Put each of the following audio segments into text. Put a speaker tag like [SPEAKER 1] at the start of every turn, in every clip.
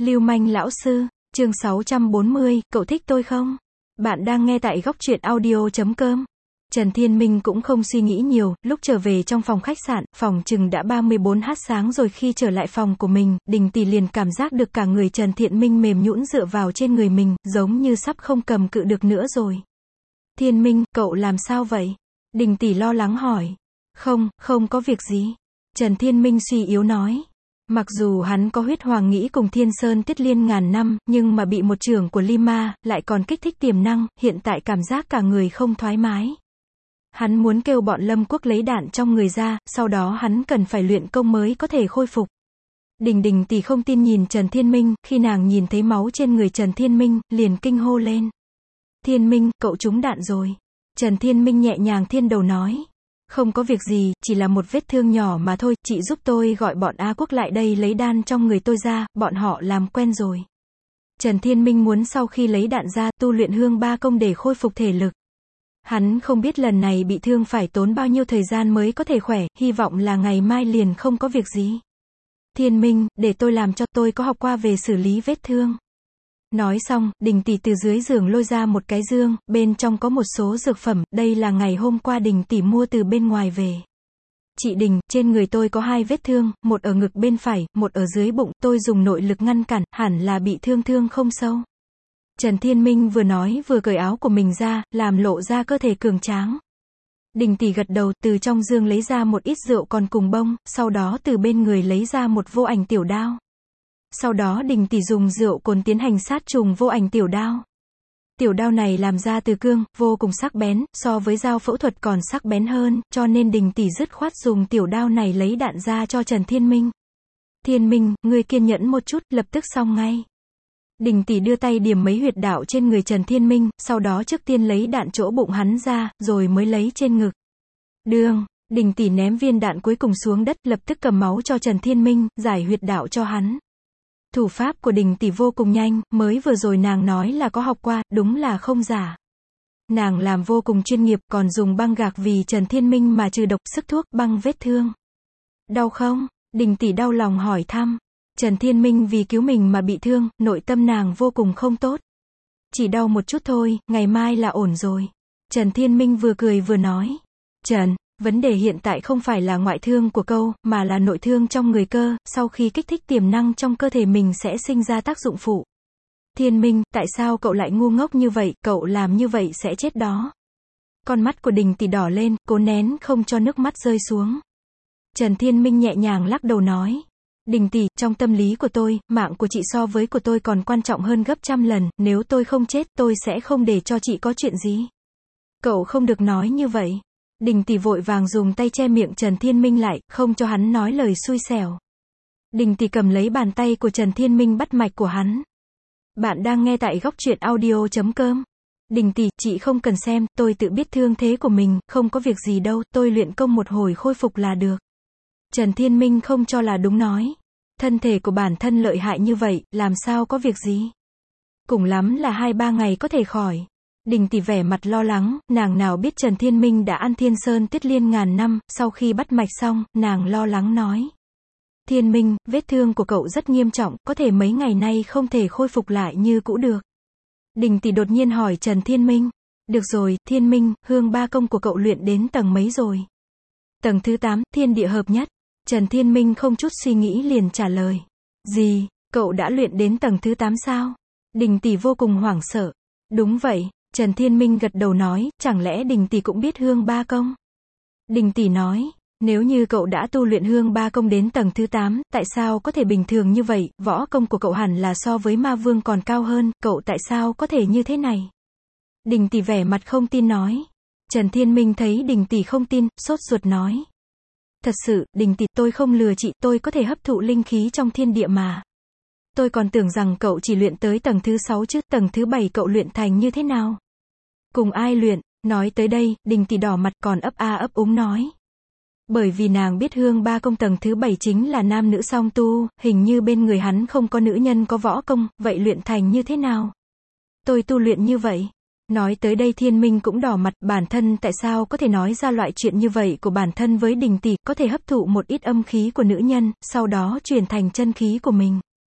[SPEAKER 1] Lưu manh lão sư, chương 640, cậu thích tôi không? Bạn đang nghe tại góc truyện audio.com. Trần Thiên Minh cũng không suy nghĩ nhiều, lúc trở về trong phòng khách sạn, phòng chừng đã 34h sáng rồi. Khi trở lại phòng của mình, Đình Tỷ liền cảm giác được cả người Trần Thiên Minh mềm nhũn dựa vào trên người mình, giống như sắp không cầm cự được nữa rồi. Thiên Minh, cậu làm sao vậy? Đình Tỷ lo lắng hỏi. Không có việc gì. Trần Thiên Minh suy yếu nói. Mặc dù hắn có huyết hoàng nghĩ cùng Thiên Sơn Tiết Liên ngàn năm, nhưng mà bị một chưởng của Lima, lại còn kích thích tiềm năng, hiện tại cảm giác cả người không thoải mái. Hắn muốn kêu bọn Lâm Quốc lấy đạn trong người ra, sau đó hắn cần phải luyện công mới có thể khôi phục. Đình Tỷ không tin nhìn Trần Thiên Minh, khi nàng nhìn thấy máu trên người Trần Thiên Minh, liền kinh hô lên. Thiên Minh, cậu trúng đạn rồi. Trần Thiên Minh nhẹ nhàng thiên đầu nói. Không có việc gì, chỉ là một vết thương nhỏ mà thôi, chị giúp tôi gọi bọn Á Quốc lại đây lấy đan trong người tôi ra, bọn họ làm quen rồi. Trần Thiên Minh muốn sau khi lấy đạn ra, tu luyện hương ba công để khôi phục thể lực. Hắn không biết lần này bị thương phải tốn bao nhiêu thời gian mới có thể khỏe, hy vọng là ngày mai liền không có việc gì. Thiên Minh, để tôi làm cho, tôi có học qua về xử lý vết thương. Nói xong, Đình Tỷ từ dưới giường lôi ra một cái dương, bên trong có một số dược phẩm, đây là ngày hôm qua Đình Tỷ mua từ bên ngoài về. Chị Đình, trên người tôi có 2 vết thương, một ở ngực bên phải, một ở dưới bụng, tôi dùng nội lực ngăn cản, hẳn là bị thương không sâu. Trần Thiên Minh vừa nói vừa cởi áo của mình ra, làm lộ ra cơ thể cường tráng. Đình Tỷ gật đầu, từ trong dương lấy ra một ít rượu còn cùng bông, sau đó từ bên người lấy ra một vô ảnh tiểu đao. Sau đó Đình Tỷ dùng rượu cồn tiến hành sát trùng vô ảnh tiểu đao. Tiểu đao này làm ra từ cương, vô cùng sắc bén, so với dao phẫu thuật còn sắc bén hơn, cho nên Đình Tỷ dứt khoát dùng tiểu đao này lấy đạn ra cho Trần Thiên Minh. Thiên Minh, ngươi kiên nhẫn một chút, lập tức xong ngay. Đình Tỷ đưa tay điểm mấy huyệt đạo trên người Trần Thiên Minh, sau đó trước tiên lấy đạn chỗ bụng hắn ra, rồi mới lấy trên ngực. Đương, Đình Tỷ ném viên đạn cuối cùng xuống đất, lập tức cầm máu cho Trần Thiên Minh, giải huyệt đạo cho hắn. Thủ pháp của Đình Tỷ vô cùng nhanh, mới vừa rồi nàng nói là có học qua, đúng là không giả. Nàng làm vô cùng chuyên nghiệp, còn dùng băng gạc vì Trần Thiên Minh mà trừ độc, sức thuốc, băng vết thương. Đau không? Đình Tỷ đau lòng hỏi thăm. Trần Thiên Minh vì cứu mình mà bị thương, nội tâm nàng vô cùng không tốt. Chỉ đau một chút thôi, ngày mai là ổn rồi. Trần Thiên Minh vừa cười vừa nói. Trần, vấn đề hiện tại không phải là ngoại thương của cậu, mà là nội thương trong người cơ, sau khi kích thích tiềm năng trong cơ thể mình sẽ sinh ra tác dụng phụ. Thiên Minh, tại sao cậu lại ngu ngốc như vậy, cậu làm như vậy sẽ chết đó. Con mắt của Đình Tỷ đỏ lên, cố nén không cho nước mắt rơi xuống. Trần Thiên Minh nhẹ nhàng lắc đầu nói. Đình Tỷ, trong tâm lý của tôi, mạng của chị so với của tôi còn quan trọng hơn gấp trăm lần, nếu tôi không chết, tôi sẽ không để cho chị có chuyện gì. Cậu không được nói như vậy. Đình Tỷ vội vàng dùng tay che miệng Trần Thiên Minh lại, không cho hắn nói lời xui xẻo. Đình Tỷ cầm lấy bàn tay của Trần Thiên Minh bắt mạch của hắn. Bạn đang nghe tại góc truyện audio.com. Đình Tỷ, chị không cần xem, tôi tự biết thương thế của mình, không có việc gì đâu, tôi luyện công một hồi khôi phục là được. Trần Thiên Minh không cho là đúng nói. Thân thể của bản thân lợi hại như vậy, làm sao có việc gì? Cùng lắm là 2-3 ngày có thể khỏi. Đình Tỷ vẻ mặt lo lắng, nàng nào biết Trần Thiên Minh đã ăn Thiên Sơn Tiết Liên ngàn năm, sau khi bắt mạch xong, nàng lo lắng nói. Thiên Minh, vết thương của cậu rất nghiêm trọng, có thể mấy ngày nay không thể khôi phục lại như cũ được. Đình Tỷ đột nhiên hỏi Trần Thiên Minh. Được rồi, Thiên Minh, hương ba công của cậu luyện đến tầng mấy rồi? Tầng thứ 8, thiên địa hợp nhất. Trần Thiên Minh không chút suy nghĩ liền trả lời. Gì, cậu đã luyện đến tầng thứ 8 sao? Đình Tỷ vô cùng hoảng sợ. Đúng vậy. Trần Thiên Minh gật đầu nói, chẳng lẽ Đình Tỷ cũng biết hương ba công? Đình Tỷ nói, nếu như cậu đã tu luyện hương ba công đến tầng thứ 8, tại sao có thể bình thường như vậy, võ công của cậu hẳn là so với ma vương còn cao hơn, cậu tại sao có thể như thế này? Đình Tỷ vẻ mặt không tin nói. Trần Thiên Minh thấy Đình Tỷ không tin, sốt ruột nói. Thật sự, Đình Tỷ, tôi không lừa chị, tôi có thể hấp thụ linh khí trong thiên địa mà. Tôi còn tưởng rằng cậu chỉ luyện tới tầng thứ 6 chứ, tầng thứ 7 cậu luyện thành như thế nào? Cùng ai luyện? Nói tới đây, Đình Tỷ đỏ mặt còn ấp a ấp úng nói. Bởi vì nàng biết hương ba công tầng thứ 7 chính là nam nữ song tu, hình như bên người hắn không có nữ nhân có võ công, vậy luyện thành như thế nào? Tôi tu luyện như vậy. Nói tới đây Thiên Minh cũng đỏ mặt, bản thân tại sao có thể nói ra loại chuyện như vậy của bản thân với Đình Tỷ, có thể hấp thụ một ít âm khí của nữ nhân, sau đó truyền thành chân khí của mình.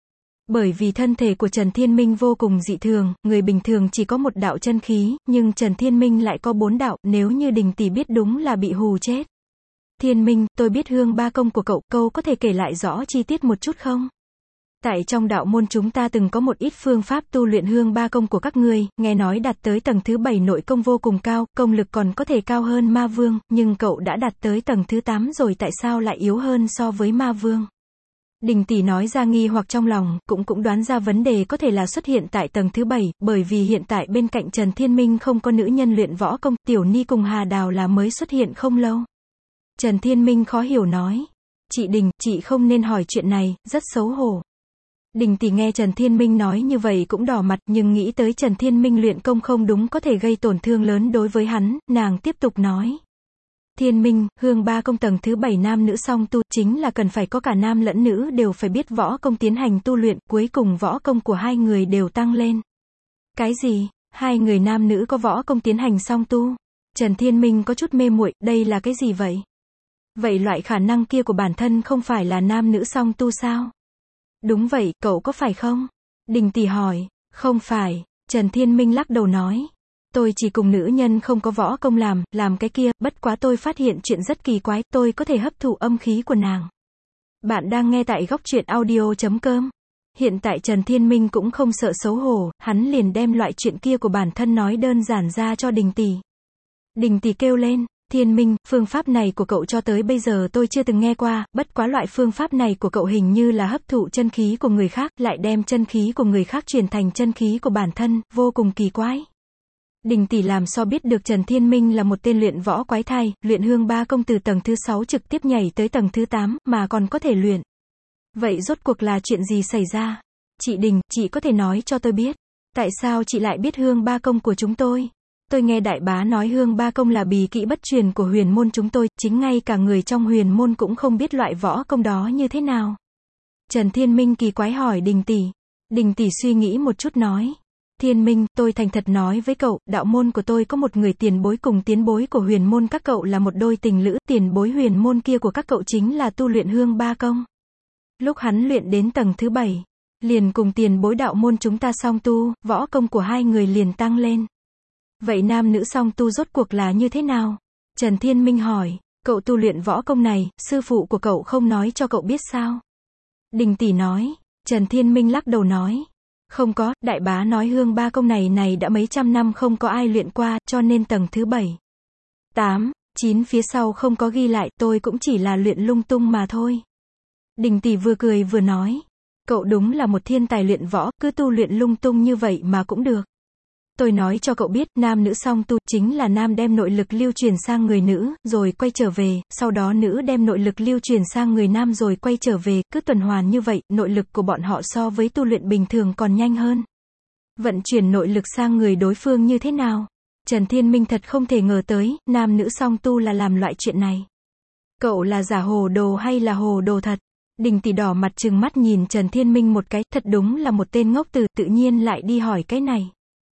[SPEAKER 1] Bởi vì thân thể của Trần Thiên Minh vô cùng dị thường, người bình thường chỉ có một đạo chân khí, nhưng Trần Thiên Minh lại có 4 đạo, nếu như Đình tỷ biết đúng là bị hù chết. Thiên Minh, tôi biết hương ba công của cậu có thể kể lại rõ chi tiết một chút không? Tại trong đạo môn chúng ta từng có một ít phương pháp tu luyện hương ba công của các ngươi, nghe nói đạt tới tầng thứ 7 nội công vô cùng cao, công lực còn có thể cao hơn ma vương, nhưng cậu đã đạt tới tầng thứ 8 rồi tại sao lại yếu hơn so với ma vương? Đình tỷ nói ra nghi hoặc trong lòng, cũng đoán ra vấn đề có thể là xuất hiện tại tầng thứ 7, bởi vì hiện tại bên cạnh Trần Thiên Minh không có nữ nhân luyện võ công, Tiểu Ni cùng Hà Đào là mới xuất hiện không lâu. Trần Thiên Minh khó hiểu nói, chị Đình, chị không nên hỏi chuyện này, rất xấu hổ. Đình tỷ nghe Trần Thiên Minh nói như vậy cũng đỏ mặt, nhưng nghĩ tới Trần Thiên Minh luyện công không đúng có thể gây tổn thương lớn đối với hắn, nàng tiếp tục nói. Thiên Minh, hương ba công tầng thứ 7 nam nữ song tu, chính là cần phải có cả nam lẫn nữ đều phải biết võ công tiến hành tu luyện, cuối cùng võ công của hai người đều tăng lên. Cái gì? Hai người nam nữ có võ công tiến hành song tu? Trần Thiên Minh có chút mê muội, đây là cái gì vậy? Vậy loại khả năng kia của bản thân không phải là nam nữ song tu sao? Đúng vậy, cậu có phải không? Đình tỷ hỏi. Không phải. Trần Thiên Minh lắc đầu nói. Tôi chỉ cùng nữ nhân không có võ công làm cái kia, bất quá tôi phát hiện chuyện rất kỳ quái, tôi có thể hấp thụ âm khí của nàng. Bạn đang nghe tại góc truyện audio.com. Hiện tại Trần Thiên Minh cũng không sợ xấu hổ, hắn liền đem loại chuyện kia của bản thân nói đơn giản ra cho Đình tỷ. Đình tỷ kêu lên. Thiên Minh, phương pháp này của cậu cho tới bây giờ tôi chưa từng nghe qua, bất quá loại phương pháp này của cậu hình như là hấp thụ chân khí của người khác, lại đem chân khí của người khác truyền thành chân khí của bản thân, vô cùng kỳ quái. Đình tỷ làm sao biết được Trần Thiên Minh là một tên luyện võ quái thai, luyện hương ba công từ tầng thứ 6 trực tiếp nhảy tới tầng thứ 8, mà còn có thể luyện. Vậy rốt cuộc là chuyện gì xảy ra? Chị Đình, chị có thể nói cho tôi biết. Tại sao chị lại biết hương ba công của chúng tôi? Tôi nghe đại bá nói hương ba công là bí kỹ bất truyền của huyền môn chúng tôi, chính ngay cả người trong huyền môn cũng không biết loại võ công đó như thế nào. Trần Thiên Minh kỳ quái hỏi Đình tỷ. Đình tỷ suy nghĩ một chút nói. Thiên Minh, tôi thành thật nói với cậu, đạo môn của tôi có một người tiền bối cùng tiến bối của huyền môn các cậu là một đôi tình lữ, tiền bối huyền môn kia của các cậu chính là tu luyện hương ba công. Lúc hắn luyện đến tầng thứ 7, liền cùng tiền bối đạo môn chúng ta song tu, võ công của hai người liền tăng lên. Vậy nam nữ song tu rốt cuộc là như thế nào? Trần Thiên Minh hỏi, cậu tu luyện võ công này, sư phụ của cậu không nói cho cậu biết sao? Đình tỷ nói. Trần Thiên Minh lắc đầu nói. Không có, đại bá nói hương ba công này đã mấy trăm năm không có ai luyện qua, cho nên tầng thứ 7, 8, 9 phía sau không có ghi lại, tôi cũng chỉ là luyện lung tung mà thôi. Đình tỷ vừa cười vừa nói. Cậu đúng là một thiên tài luyện võ, cứ tu luyện lung tung như vậy mà cũng được. Tôi nói cho cậu biết, nam nữ song tu, chính là nam đem nội lực lưu truyền sang người nữ, rồi quay trở về, sau đó nữ đem nội lực lưu truyền sang người nam rồi quay trở về, cứ tuần hoàn như vậy, nội lực của bọn họ so với tu luyện bình thường còn nhanh hơn. Vận chuyển nội lực sang người đối phương như thế nào? Trần Thiên Minh thật không thể ngờ tới, nam nữ song tu là làm loại chuyện này. Cậu là giả hồ đồ hay là hồ đồ thật? Đình tỷ đỏ mặt trừng mắt nhìn Trần Thiên Minh một cái, thật đúng là một tên ngốc từ, tự nhiên lại đi hỏi cái này.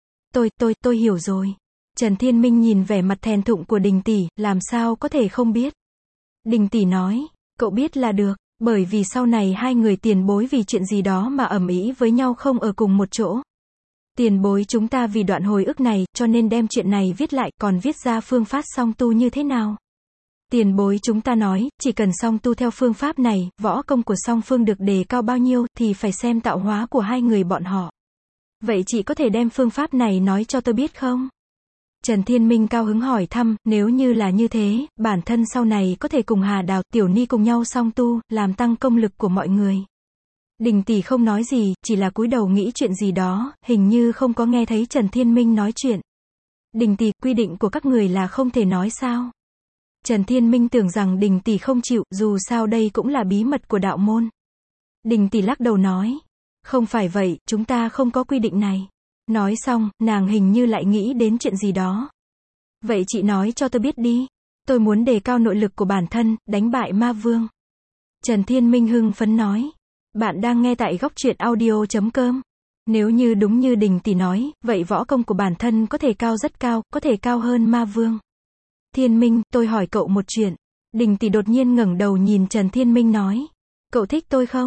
[SPEAKER 1] Tôi hiểu rồi. Trần Thiên Minh nhìn vẻ mặt thèn thụng của Đình tỷ, làm sao có thể không biết. Đình tỷ nói, cậu biết là được, bởi vì sau này hai người tiền bối vì chuyện gì đó mà ầm ĩ với nhau không ở cùng một chỗ. Tiền bối chúng ta vì đoạn hồi ức này, cho nên đem chuyện này viết lại, còn viết ra phương pháp song tu như thế nào. Tiền bối chúng ta nói, chỉ cần song tu theo phương pháp này, võ công của song phương được đề cao bao nhiêu, thì phải xem tạo hóa của hai người bọn họ. Vậy chị có thể đem phương pháp này nói cho tôi biết không? Trần Thiên Minh cao hứng hỏi thăm, nếu như là như thế, bản thân sau này có thể cùng Hà Đào, Tiểu Ni cùng nhau song tu, làm tăng công lực của mọi người. Đình tỷ không nói gì, chỉ là cúi đầu nghĩ chuyện gì đó, hình như không có nghe thấy Trần Thiên Minh nói chuyện. Đình tỷ, quy định của các người là không thể nói sao? Trần Thiên Minh tưởng rằng Đình tỷ không chịu, dù sao đây cũng là bí mật của đạo môn. Đình tỷ lắc đầu nói. Không phải vậy, chúng ta không có quy định này. Nói xong, nàng hình như lại nghĩ đến chuyện gì đó. Vậy chị nói cho tôi biết đi. Tôi muốn đề cao nội lực của bản thân, đánh bại ma vương. Trần Thiên Minh hưng phấn nói. Bạn đang nghe tại góc truyện audio.com. Nếu như đúng như Đình tỷ nói, vậy võ công của bản thân có thể cao rất cao, có thể cao hơn ma vương. Thiên Minh, tôi hỏi cậu một chuyện. Đình tỷ đột nhiên ngẩng đầu nhìn Trần Thiên Minh nói. Cậu thích tôi không?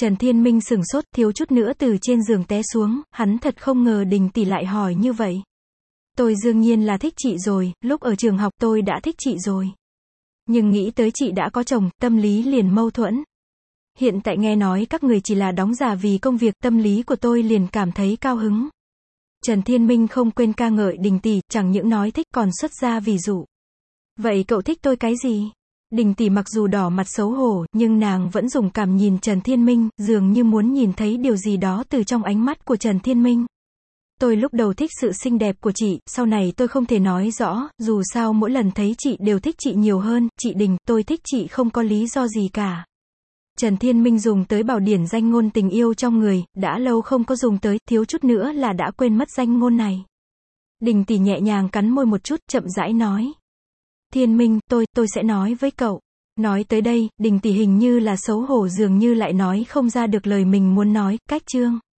[SPEAKER 1] Trần Thiên Minh sửng sốt, thiếu chút nữa từ trên giường té xuống, hắn thật không ngờ Đình tỷ lại hỏi như vậy. Tôi đương nhiên là thích chị rồi, lúc ở trường học tôi đã thích chị rồi. Nhưng nghĩ tới chị đã có chồng, tâm lý liền mâu thuẫn. Hiện tại nghe nói các người chỉ là đóng giả vì công việc, tâm lý của tôi liền cảm thấy cao hứng. Trần Thiên Minh không quên ca ngợi Đình tỷ, chẳng những nói thích còn xuất ra ví dụ. Vậy cậu thích tôi cái gì? Đình tỷ mặc dù đỏ mặt xấu hổ, nhưng nàng vẫn dùng cảm nhìn Trần Thiên Minh, dường như muốn nhìn thấy điều gì đó từ trong ánh mắt của Trần Thiên Minh. Tôi lúc đầu thích sự xinh đẹp của chị, sau này tôi không thể nói rõ, dù sao mỗi lần thấy chị đều thích chị nhiều hơn, chị Đình, tôi thích chị không có lý do gì cả. Trần Thiên Minh dùng tới bảo điển danh ngôn tình yêu trong người, đã lâu không có dùng tới, thiếu chút nữa là đã quên mất danh ngôn này. Đình tỷ nhẹ nhàng cắn môi một chút, chậm rãi nói. Thiên Minh, tôi sẽ nói với cậu. Nói tới đây, Đình tỷ hình như là xấu hổ dường như lại nói không ra được lời mình muốn nói, cách chương.